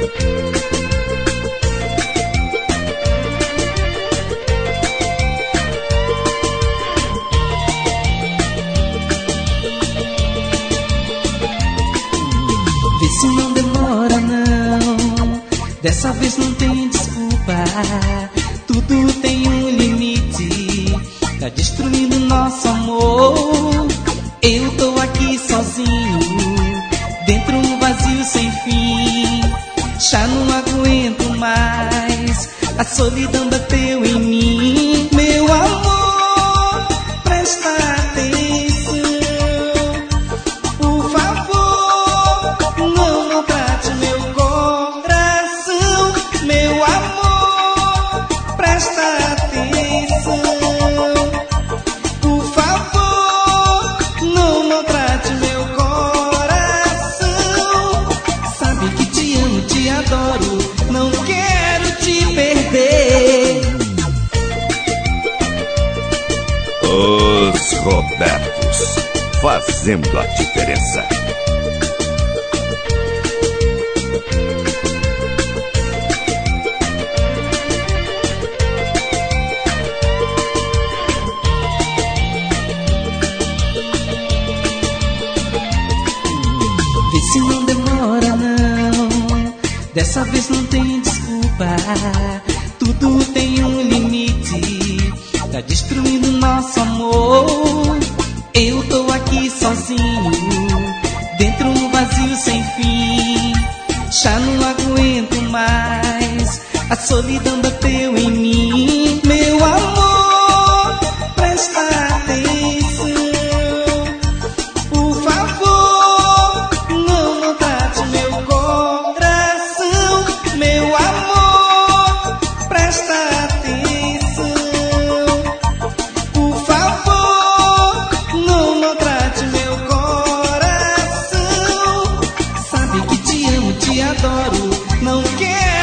Vê se não demora não, dessa vez não tem desculpa. Tudo tem um limite, tá destruindo nosso amor. Eu tô aqui sozinho, dentro um vazio sem fim. Já não aguento mais, a solidão bateu em mim. Meu amor, presta atenção, por favor, não maltrate meu coração. Meu amor, presta atenção, por favor, não maltrate meu coração. Sabe que te amo, te adoro, não quero te perder. Os Robertos, fazendo a diferença. Vê se não demora não, dessa vez não tem desculpa. Tudo tem um limite, tá destruindo nosso amor. Eu tô aqui sozinho, dentro um vazio sem fim. Já não aguento mais, a solidão bateu em mim. Meu amor, presta atenção, por favor, não maltrate meu coração. Meu amor, presta atenção, por favor, não maltrate meu coração. Sabe que te amo, te adoro, não quero